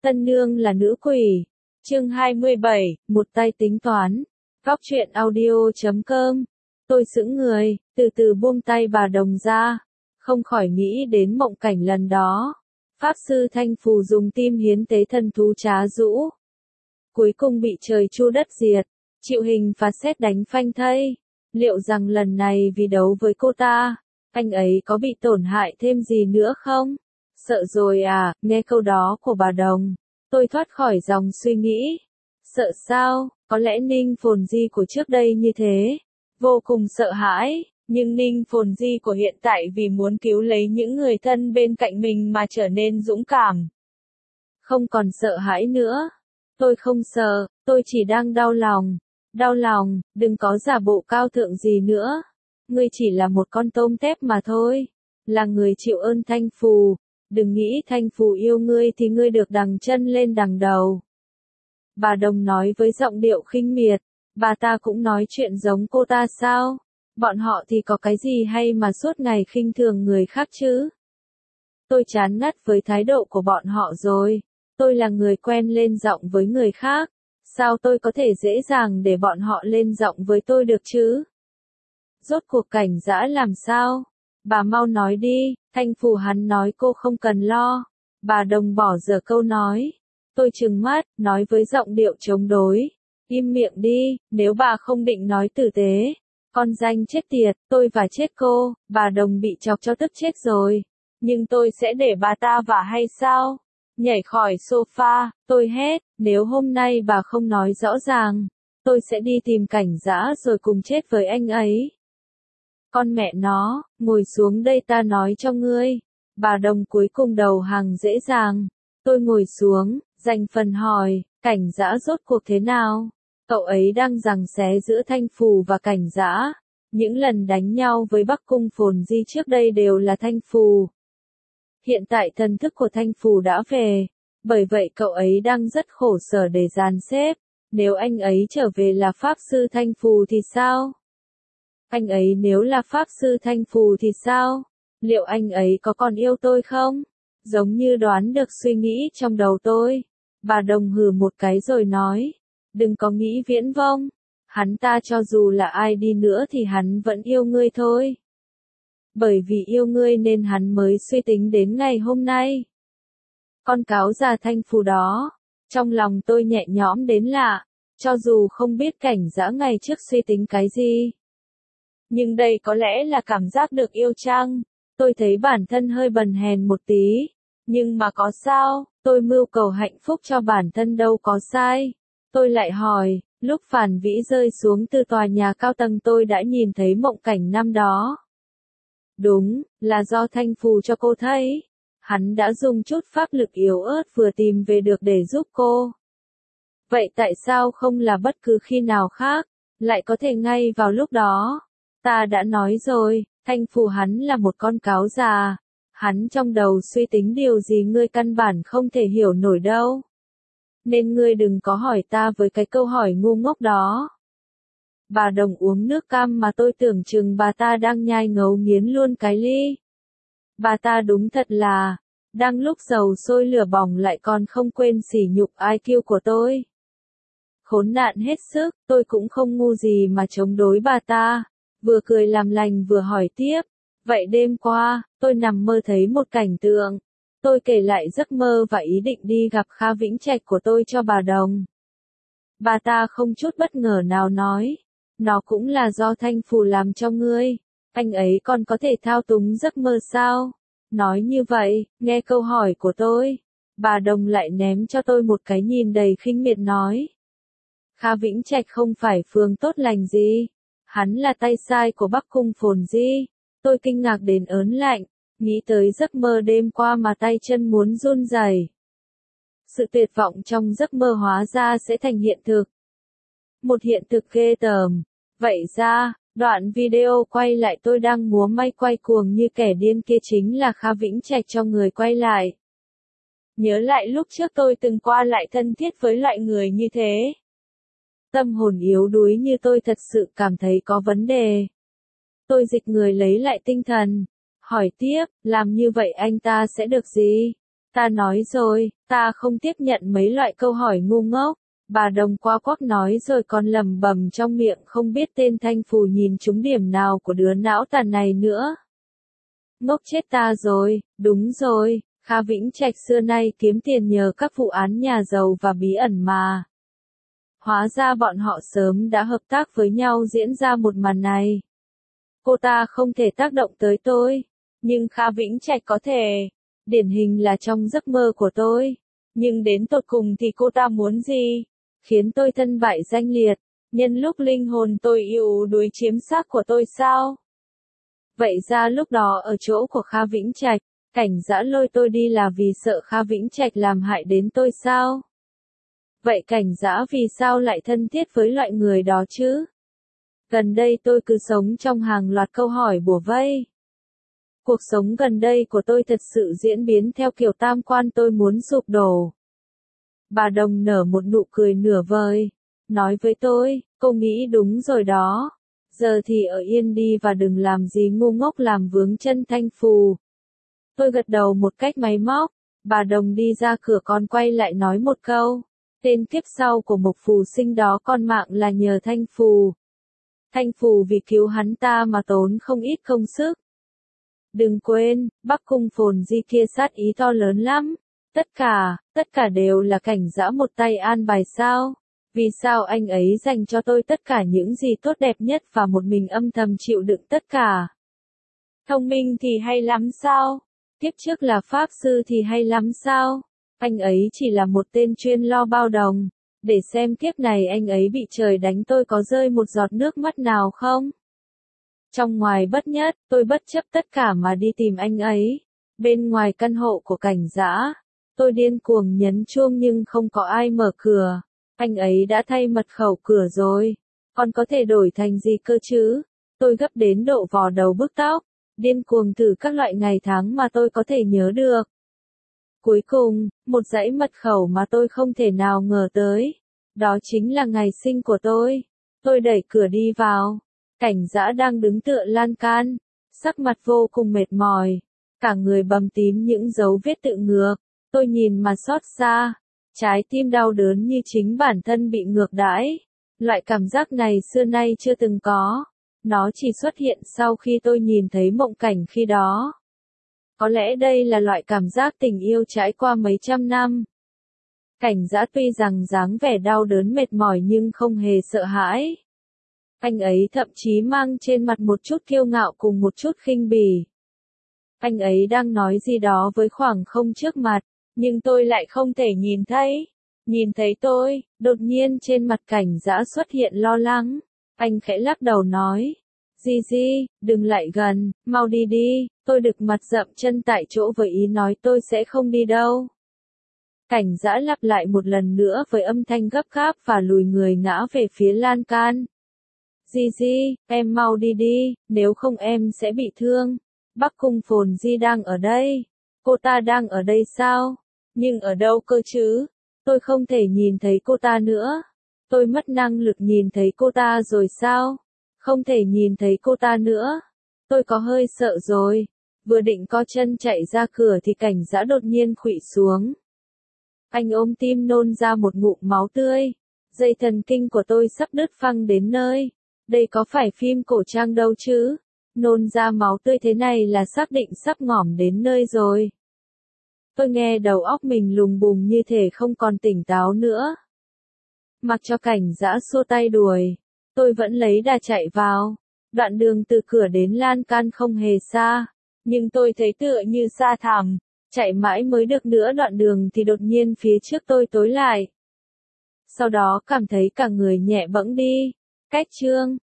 Tân nương là nữ quỷ. Chương 27, một tay tính toán. Góc truyện audio.com. Tôi sững người, từ từ buông tay bà Đồng ra, không khỏi nghĩ đến mộng cảnh lần đó. Pháp sư Thanh Phù dùng tim hiến tế thần thú Trá Dũ. Cuối cùng bị trời chu đất diệt, chịu hình phạt sét đánh phanh thây. Liệu rằng lần này vì đấu với cô ta, anh ấy có bị tổn hại thêm gì nữa không? Sợ rồi à, nghe câu đó của bà Đồng, tôi thoát khỏi dòng suy nghĩ. Sợ sao, có lẽ Ninh Phồn Di của trước đây như thế, vô cùng sợ hãi, nhưng Ninh Phồn Di của hiện tại vì muốn cứu lấy những người thân bên cạnh mình mà trở nên dũng cảm. Không còn sợ hãi nữa. Tôi không sợ, tôi chỉ đang đau lòng. Đau lòng, đừng có giả bộ cao thượng gì nữa. Ngươi chỉ là một con tôm tép mà thôi. Là người chịu ơn Thanh Phù. Đừng nghĩ Thanh Phù yêu ngươi thì ngươi được đằng chân lên đằng đầu. Bà Đồng nói với giọng điệu khinh miệt. Bà ta cũng nói chuyện giống cô ta sao? Bọn họ thì có cái gì hay mà suốt ngày khinh thường người khác chứ? Tôi chán ngắt với thái độ của bọn họ rồi. Tôi là người quen lên giọng với người khác. Sao tôi có thể dễ dàng để bọn họ lên giọng với tôi được chứ? Rốt cuộc Cảnh Dã làm sao? Bà mau nói đi. Thanh Phù hắn nói cô không cần lo. Bà Đồng bỏ dở câu nói. Tôi trừng mắt, nói với giọng điệu chống đối. Im miệng đi, nếu bà không định nói tử tế. Con danh chết tiệt, tôi và chết cô. Bà Đồng bị chọc cho tức chết rồi. Nhưng tôi sẽ để bà ta vả hay sao? Nhảy khỏi sofa, tôi hét, nếu hôm nay bà không nói rõ ràng, tôi sẽ đi tìm Cảnh Dã rồi cùng chết với anh ấy. Con mẹ nó, ngồi xuống đây ta nói cho ngươi. Bà Đồng cuối cùng đầu hàng dễ dàng. Tôi ngồi xuống, dành phần hỏi, Cảnh Dã rốt cuộc thế nào? Cậu ấy đang giằng xé giữa Thanh Phù và Cảnh Dã. Những lần đánh nhau với Bắc Cung Phồn Di trước đây đều là Thanh Phù. Hiện tại thần thức của Thanh Phù đã về, bởi vậy cậu ấy đang rất khổ sở để dàn xếp. Nếu anh ấy trở về là Pháp Sư Thanh Phù thì sao? Anh ấy nếu là Pháp Sư Thanh Phù thì sao? Liệu anh ấy có còn yêu tôi không? Giống như đoán được suy nghĩ trong đầu tôi. Bà Đồng hừ một cái rồi nói, đừng có nghĩ viễn vông. Hắn ta cho dù là ai đi nữa thì hắn vẫn yêu ngươi thôi. Bởi vì yêu ngươi nên hắn mới suy tính đến ngày hôm nay. Con cáo già Thanh Phù đó, trong lòng tôi nhẹ nhõm đến lạ, cho dù không biết Cảnh Dã ngày trước suy tính cái gì. Nhưng đây có lẽ là cảm giác được yêu chăng? Tôi thấy bản thân hơi bần hèn một tí, nhưng mà có sao, tôi mưu cầu hạnh phúc cho bản thân đâu có sai. Tôi lại hỏi, lúc Phản Vĩ rơi xuống từ tòa nhà cao tầng tôi đã nhìn thấy mộng cảnh năm đó. Đúng, là do Thanh Phù cho cô thấy. Hắn đã dùng chút pháp lực yếu ớt vừa tìm về được để giúp cô. Vậy tại sao không là bất cứ khi nào khác, lại có thể ngay vào lúc đó? Ta đã nói rồi, Thanh Phù hắn là một con cáo già. Hắn trong đầu suy tính điều gì ngươi căn bản không thể hiểu nổi đâu. Nên ngươi đừng có hỏi ta với cái câu hỏi ngu ngốc đó. Bà Đồng uống nước cam mà tôi tưởng chừng bà ta đang nhai ngấu nghiến luôn cái ly. Bà ta đúng thật là, đang lúc dầu sôi lửa bỏng lại còn không quên sỉ nhục IQ của tôi. Khốn nạn hết sức, tôi cũng không ngu gì mà chống đối bà ta, vừa cười làm lành vừa hỏi tiếp. Vậy đêm qua, tôi nằm mơ thấy một cảnh tượng. Tôi kể lại giấc mơ và ý định đi gặp Kha Vĩnh Trạch của tôi cho bà Đồng. Bà ta không chút bất ngờ nào nói. Nó cũng là do Thanh Phù làm cho ngươi. Anh ấy còn có thể thao túng giấc mơ sao? Nói như vậy, nghe câu hỏi của tôi. Bà Đồng lại ném cho tôi một cái nhìn đầy khinh miệt nói. Kha Vĩnh Trạch không phải phường tốt lành gì. Hắn là tay sai của Bắc Cung Phồn Di. Tôi kinh ngạc đến ớn lạnh. Nghĩ tới giấc mơ đêm qua mà tay chân muốn run rẩy. Sự tuyệt vọng trong giấc mơ hóa ra sẽ thành hiện thực. Một hiện thực ghê tởm. Vậy ra, đoạn video quay lại tôi đang múa may quay cuồng như kẻ điên kia chính là Kha Vĩnh Trạch cho người quay lại. Nhớ lại lúc trước tôi từng qua lại thân thiết với loại người như thế. Tâm hồn yếu đuối như tôi thật sự cảm thấy có vấn đề. Tôi dịch người lấy lại tinh thần. Hỏi tiếp, làm như vậy anh ta sẽ được gì? Ta nói rồi, ta không tiếp nhận mấy loại câu hỏi ngu ngốc. Bà Đồng quá quắc nói rồi còn lẩm bẩm trong miệng không biết tên Thanh Phù nhìn trúng điểm nào của đứa não tàn này nữa. Ngốc chết ta rồi, đúng rồi, Kha Vĩnh Trạch xưa nay kiếm tiền nhờ các vụ án nhà giàu và bí ẩn mà. Hóa ra bọn họ sớm đã hợp tác với nhau diễn ra một màn này. Cô ta không thể tác động tới tôi, nhưng Kha Vĩnh Trạch có thể. Điển hình là trong giấc mơ của tôi. Nhưng đến tột cùng thì cô ta muốn gì? Khiến tôi thân bại danh liệt, nhân lúc linh hồn tôi yếu đuối chiếm xác của tôi sao? Vậy ra lúc đó ở chỗ của Kha Vĩnh Trạch, Cảnh Dã lôi tôi đi là vì sợ Kha Vĩnh Trạch làm hại đến tôi sao? Vậy Cảnh Dã vì sao lại thân thiết với loại người đó chứ? Gần đây tôi cứ sống trong hàng loạt câu hỏi bủa vây. Cuộc sống gần đây của tôi thật sự diễn biến theo kiểu tam quan tôi muốn sụp đổ. Bà Đồng nở một nụ cười nửa vời, nói với tôi, cô nghĩ đúng rồi đó. Giờ thì ở yên đi và đừng làm gì ngu ngốc làm vướng chân Thanh Phù. Tôi gật đầu một cách máy móc, bà Đồng đi ra cửa còn quay lại nói một câu. Tên kiếp sau của Mộc Phù Sinh đó con mạng là nhờ Thanh Phù. Thanh Phù vì cứu hắn ta mà tốn không ít công sức. Đừng quên, Bắc Cung Phồn Di kia sát ý to lớn lắm. Tất cả đều là Cảnh Dã một tay an bài sao? Vì sao anh ấy dành cho tôi tất cả những gì tốt đẹp nhất và một mình âm thầm chịu đựng tất cả? Thông minh thì hay lắm sao? Tiếp trước là Pháp Sư thì hay lắm sao? Anh ấy chỉ là một tên chuyên lo bao đồng. Để xem kiếp này anh ấy bị trời đánh tôi có rơi một giọt nước mắt nào không? Trong ngoài bất nhất, tôi bất chấp tất cả mà đi tìm anh ấy. Bên ngoài căn hộ của Cảnh Dã, tôi điên cuồng nhấn chuông nhưng không có ai mở cửa. Anh ấy đã thay mật khẩu cửa rồi. Còn có thể đổi thành gì cơ chứ? Tôi gấp đến độ vò đầu bứt tóc, điên cuồng thử các loại ngày tháng mà tôi có thể nhớ được. Cuối cùng, một dãy mật khẩu mà tôi không thể nào ngờ tới. Đó chính là ngày sinh của tôi. Tôi đẩy cửa đi vào. Cảnh Dã đang đứng tựa lan can, sắc mặt vô cùng mệt mỏi, cả người bầm tím những dấu vết tự ngược. Tôi nhìn mà xót xa, trái tim đau đớn như chính bản thân bị ngược đãi. Loại cảm giác này xưa nay chưa từng có. Nó chỉ xuất hiện sau khi tôi nhìn thấy mộng cảnh khi đó. Có lẽ đây là loại cảm giác tình yêu trải qua mấy trăm năm. Cảnh Dã tuy rằng dáng vẻ đau đớn mệt mỏi nhưng không hề sợ hãi. Anh ấy thậm chí mang trên mặt một chút kiêu ngạo cùng một chút khinh bỉ. Anh ấy đang nói gì đó với khoảng không trước mặt, nhưng tôi lại không thể nhìn thấy. Nhìn thấy tôi, đột nhiên trên mặt Cảnh Dã xuất hiện lo lắng. Anh khẽ lắc đầu nói. Gigi, đừng lại gần, mau đi đi. Tôi đực mặt dậm chân tại chỗ với ý nói tôi sẽ không đi đâu. Cảnh Dã lặp lại một lần nữa với âm thanh gấp gáp và lùi người ngã về phía lan can. Gigi, em mau đi đi, nếu không em sẽ bị thương. Bắc Cung Phồn Di đang ở đây. Cô ta đang ở đây sao? Nhưng ở đâu cơ chứ? Tôi không thể nhìn thấy cô ta nữa. Tôi mất năng lực nhìn thấy cô ta rồi sao? Không thể nhìn thấy cô ta nữa. Tôi có hơi sợ rồi. Vừa định co chân chạy ra cửa thì Cảnh Dã đột nhiên khuỵu xuống. Anh ôm tim nôn ra một ngụm máu tươi. Dây thần kinh của tôi sắp đứt phăng đến nơi. Đây có phải phim cổ trang đâu chứ? Nôn ra máu tươi thế này là xác định sắp ngỏm đến nơi rồi. Tôi nghe đầu óc mình lùng bùng như thể không còn tỉnh táo nữa. Mặc cho Cảnh Dã xua tay đuổi, tôi vẫn lấy đà chạy vào. Đoạn đường từ cửa đến lan can không hề xa, nhưng tôi thấy tựa như xa thẳm. Chạy mãi mới được nửa đoạn đường thì đột nhiên phía trước tôi tối lại. Sau đó cảm thấy cả người nhẹ bẫng đi. Cách chương